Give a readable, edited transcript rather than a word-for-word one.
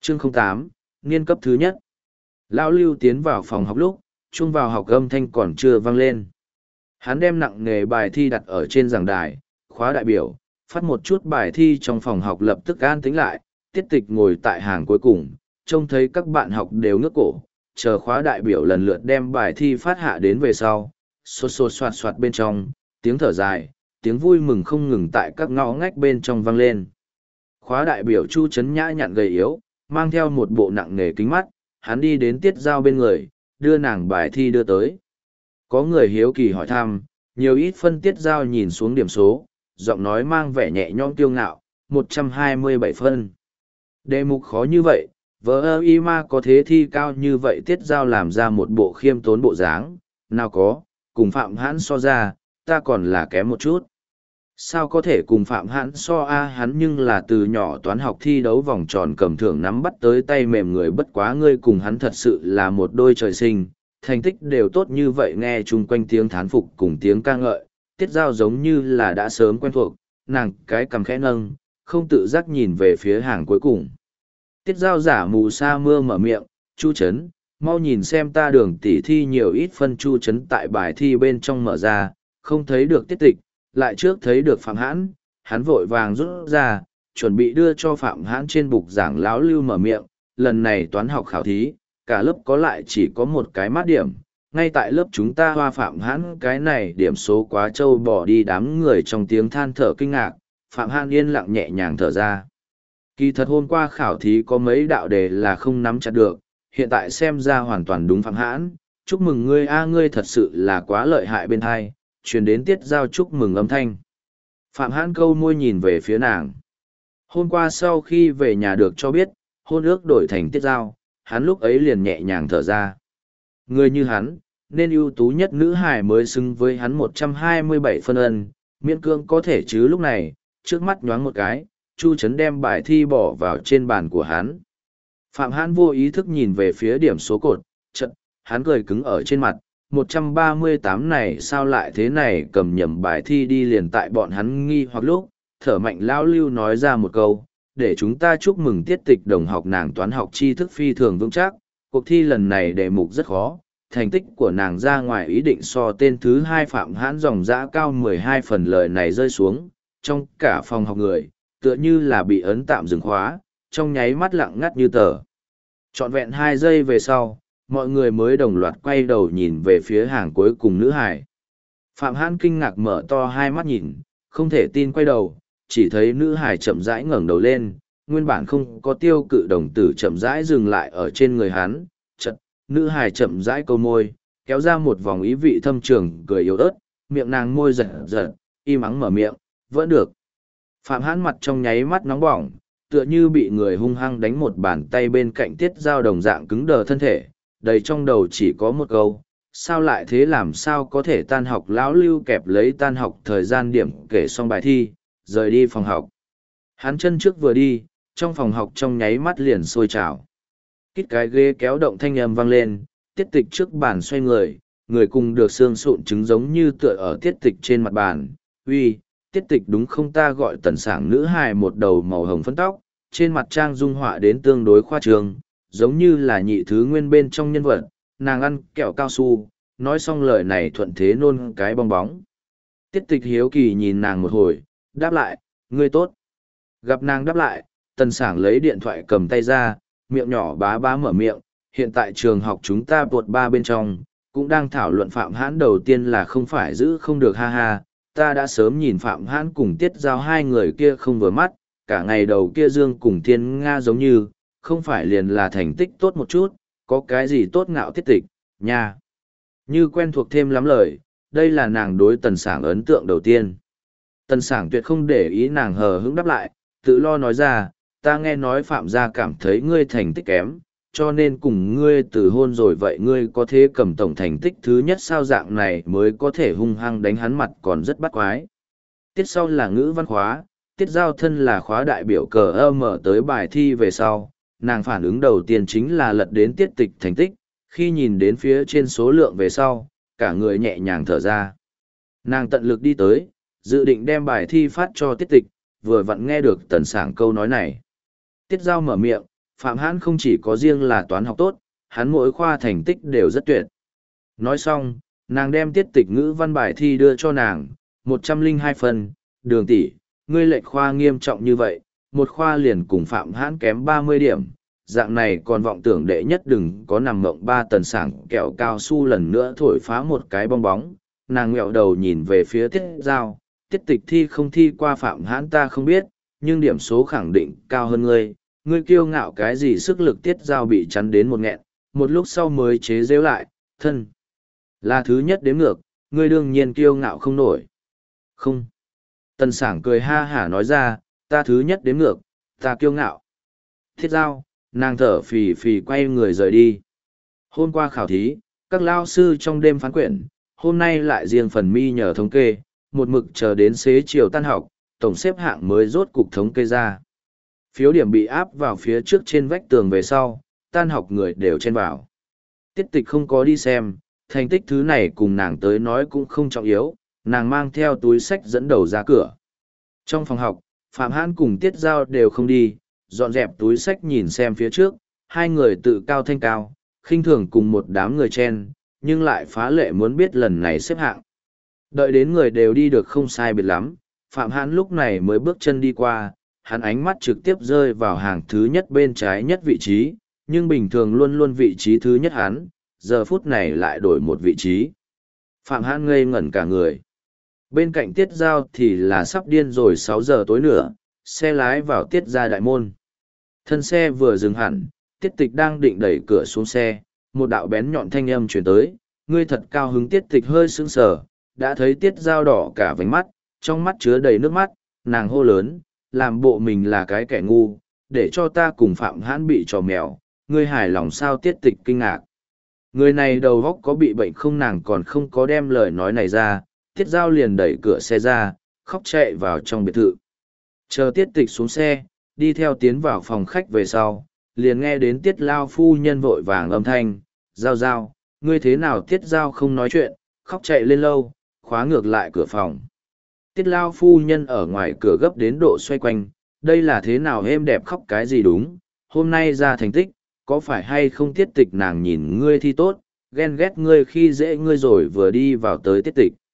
Chương 08, niên cấp thứ nhất. Lão Lưu tiến vào phòng học lúc, chuông vào học âm thanh còn chưa vang lên. Hắn đem nặng nghề bài thi đặt ở trên giảng đài, khóa đại biểu, phát một chút bài thi trong phòng học lập tức an tĩnh lại, Tiết Tịch ngồi tại hàng cuối cùng, trông thấy các bạn học đều ngước cổ, chờ khóa đại biểu lần lượt đem bài thi phát hạ đến về sau, xô xô xoạt xoạt bên trong, tiếng thở dài, tiếng vui mừng không ngừng tại các ngõ ngách bên trong vang lên. Khóa đại biểu Chu Trấn nhã nhặn gầy yếu, mang theo một bộ nặng nề kính mắt, hắn đi đến Tiết Giao bên người, đưa nàng bài thi đưa tới. Có người hiếu kỳ hỏi thăm, nhiều ít phân Tiết Giao nhìn xuống điểm số, giọng nói mang vẻ nhẹ nhõm kiêu ngạo, 127 phân. Đề mục khó như vậy, vỡ y ma có thế thi cao như vậy Tiết Giao làm ra một bộ khiêm tốn bộ dáng, nào có, cùng Phạm Hãn so ra, ta còn là kém một chút. Sao có thể cùng Phạm Hãn so hắn nhưng là từ nhỏ toán học thi đấu vòng tròn cầm thưởng nắm bắt tới tay mềm người, bất quá ngươi cùng hắn thật sự là một đôi trời sinh, thành tích đều tốt như vậy. Nghe chung quanh tiếng thán phục cùng tiếng ca ngợi, Tiết Giao giống như là đã sớm quen thuộc, nàng cái cằm khẽ nâng, không tự giác nhìn về phía hàng cuối cùng. Tiết Giao giả mù sa mưa mở miệng, Chu Trấn, mau nhìn xem ta Đường tỷ thi nhiều ít phân. Chu Trấn tại bài thi bên trong mở ra, không thấy được Tiết Tịch, lại trước thấy được Phạm Hãn, hắn vội vàng rút ra, chuẩn bị đưa cho Phạm Hãn trên bục giảng. Lão Lưu mở miệng, lần này toán học khảo thí, cả lớp có lại chỉ có một cái mát điểm, ngay tại lớp chúng ta hoa Phạm Hãn cái này điểm số quá trâu bỏ đi. Đám người trong tiếng than thở kinh ngạc, Phạm Hãn yên lặng nhẹ nhàng thở ra. Kỳ thật hôm qua khảo thí có mấy đạo đề là không nắm chặt được, hiện tại xem ra hoàn toàn đúng. Phạm Hãn, chúc mừng ngươi ngươi thật sự là quá lợi hại. Bên hai truyền đến Tiết Giao chúc mừng âm thanh. Phạm Hãn câu môi nhìn về phía nàng. Hôm qua sau khi về nhà được cho biết, hôn ước đổi thành Tiết Giao, hắn lúc ấy liền nhẹ nhàng thở ra. Người như hắn, nên ưu tú nhất nữ hài mới xứng với hắn 127 phân ân, miễn cương có thể chứ. Lúc này, trước mắt nhoáng một cái, Chu Trấn đem bài thi bỏ vào trên bàn của hắn. Phạm Hãn vô ý thức nhìn về phía điểm số cột, chợt hắn cười cứng ở trên mặt. 138 này sao lại thế này, cầm nhầm bài thi đi. Liền tại bọn hắn nghi hoặc lúc, thở mạnh, Lão Lưu nói ra một câu, để chúng ta chúc mừng Tiết Tịch đồng học, nàng toán học tri thức phi thường vững chắc, cuộc thi lần này đề mục rất khó, thành tích của nàng ra ngoài ý định so tên thứ hai Phạm Hãn dòng dã cao 12 phần. Lời này rơi xuống, trong cả phòng học người, tựa như là bị ấn tạm dừng khóa, trong nháy mắt lặng ngắt như tờ. Trọn vẹn 2 giây về sau, mọi người mới đồng loạt quay đầu nhìn về phía hàng cuối cùng nữ hải. Phạm Hãn kinh ngạc mở to hai mắt nhìn, không thể tin quay đầu, chỉ thấy nữ hải chậm rãi ngẩng đầu lên, nguyên bản không có tiêu cự đồng tử chậm rãi dừng lại ở trên người hắn. Chật, nữ hải chậm rãi câu môi, kéo ra một vòng ý vị thâm trường cười yếu ớt, miệng nàng môi giật giật, im ắng mở miệng, vẫn được. Phạm Hãn mặt trong nháy mắt nóng bỏng, tựa như bị người hung hăng đánh một bàn tay. Bên cạnh Tiết Giao đồng dạng cứng đờ thân thể, đầy trong đầu chỉ có một câu, sao lại thế, làm sao có thể. Tan học, Lão Lưu kẹp lấy tan học thời gian điểm kể xong bài thi, rời đi phòng học. Hắn chân trước vừa đi, trong phòng học trong nháy mắt liền sôi trào. Kít cái ghế kéo động thanh âm vang lên, Tiết Tịch trước bàn xoay người cùng được xương sụn trứng giống như tựa ở Tiết Tịch trên mặt bàn. Uy, Tiết Tịch đúng không? Ta gọi Tần Sảng. Nữ hài một đầu màu hồng phấn tóc, trên mặt trang dung họa đến tương đối khoa trương, giống như là nhị thứ nguyên bên trong nhân vật. Nàng ăn kẹo cao su, nói xong lời này thuận thế nôn cái bong bóng. Tiết Tịch hiếu kỳ nhìn nàng một hồi, đáp lại, ngươi tốt. Gặp nàng đáp lại, Tần Sảng lấy điện thoại cầm tay ra, miệng nhỏ bá bá mở miệng, hiện tại trường học chúng ta tuột 3 bên trong, cũng đang thảo luận Phạm Hãn đầu tiên là không phải giữ không được, ha ha, ta đã sớm nhìn Phạm Hãn cùng Tiết Giao hai người kia không vừa mắt, cả ngày đầu kia Dương cùng Thiên Nga giống như, không phải liền là thành tích tốt một chút, có cái gì tốt ngạo Tiết Tịch, nha. Như quen thuộc thêm lắm lời, đây là nàng đối Tần Sảng ấn tượng đầu tiên. Tần Sảng tuyệt không để ý nàng hờ hững đáp lại, tự lo nói ra, ta nghe nói Phạm gia cảm thấy ngươi thành tích kém, cho nên cùng ngươi từ hôn rồi. Vậy ngươi có thế cầm tổng thành tích thứ nhất sao? Dạng này mới có thể hung hăng đánh hắn mặt còn rất bắt quái. Tiết sau là ngữ văn khóa, Tiết Giao thân là khóa đại biểu cờ mở tới bài thi về sau, nàng phản ứng đầu tiên chính là lật đến Tiết Tịch thành tích, khi nhìn đến phía trên số lượng về sau, cả người nhẹ nhàng thở ra. Nàng tận lực đi tới, dự định đem bài thi phát cho Tiết Tịch, vừa vặn nghe được Tần Sảng câu nói này. Tiết Giao mở miệng, Phạm Hãn không chỉ có riêng là toán học tốt, hắn mỗi khoa thành tích đều rất tuyệt. Nói xong, nàng đem tiết tịch ngữ văn bài thi đưa cho nàng, 102 phần, Đường tỷ, ngươi lệch khoa nghiêm trọng như vậy, một khoa liền cùng Phạm Hãn kém 30 điểm, dạng này còn vọng tưởng đệ nhất đừng có nằm mộng 3 tần sảng kẹo cao su lần nữa thổi phá một cái bong bóng. Nàng nghẹo đầu nhìn về phía Tiết Giao, tiết tịch thi không thi qua Phạm Hãn ta không biết, nhưng điểm số khẳng định cao hơn ngươi. Ngươi kiêu ngạo cái gì? Sức lực Tiết Giao bị chắn đến một nghẹn, một lúc sau mới chế giễu lại, thân là thứ nhất đếm ngược, ngươi đương nhiên kiêu ngạo không nổi. Không. Tần Sảng cười ha hả nói ra, ta thứ nhất đếm ngược, ta kiêu ngạo. Thiết Giao, nàng thở phì phì quay người rời đi. Hôm qua khảo thí, các lao sư trong đêm phán quyển, hôm nay lại riêng phần mi nhờ thống kê, một mực chờ đến xế chiều tan học, tổng xếp hạng mới rốt cục thống kê ra. Phiếu điểm bị áp vào phía trước trên vách tường về sau, tan học người đều chen vào. Tiết tịch không có đi xem, thành tích thứ này cùng nàng tới nói cũng không trọng yếu, nàng mang theo túi sách dẫn đầu ra cửa. Trong phòng học, Phạm Hãn cùng Tiết Giao đều không đi, dọn dẹp túi sách nhìn xem phía trước, hai người tự cao thanh cao, khinh thường cùng một đám người chen, nhưng lại phá lệ muốn biết lần này xếp hạng. Đợi đến người đều đi được không sai biệt lắm, Phạm Hãn lúc này mới bước chân đi qua, hắn ánh mắt trực tiếp rơi vào hàng thứ nhất bên trái nhất vị trí, nhưng bình thường luôn luôn vị trí thứ nhất hắn, giờ phút này lại đổi một vị trí. Phạm Hãn ngây ngẩn cả người. Bên cạnh Tiết Giao thì là sắp điên rồi 6 giờ tối nữa, xe lái vào Tiết ra đại môn. Thân xe vừa dừng hẳn, Tiết Tịch đang định đẩy cửa xuống xe, một đạo bén nhọn thanh âm truyền tới, ngươi thật cao hứng. Tiết Tịch hơi sững sờ, đã thấy Tiết Giao đỏ cả vành mắt, trong mắt chứa đầy nước mắt, nàng hô lớn, làm bộ mình là cái kẻ ngu, để cho ta cùng Phạm Hãn bị trò mèo, ngươi hài lòng sao? Tiết Tịch kinh ngạc. Người này đầu óc có bị bệnh không? Nàng còn không có đem lời nói này ra, Tiết Giao liền đẩy cửa xe ra, khóc chạy vào trong biệt thự. Chờ Tiết Tịch xuống xe, đi theo tiến vào phòng khách về sau, liền nghe đến Tiết Lao phu nhân vội vàng âm thanh, Giao Giao, ngươi thế nào? Tiết Giao không nói chuyện, khóc chạy lên lâu, khóa ngược lại cửa phòng. Tiết Lao phu nhân ở ngoài cửa gấp đến độ xoay quanh, đây là thế nào? Êm đẹp khóc cái gì? Đúng, hôm nay ra thành tích, có phải hay không? Tiết Tịch nàng nhìn ngươi thi tốt, ghen ghét ngươi khi dễ ngươi rồi vừa đi vào tới Tiết Tịch.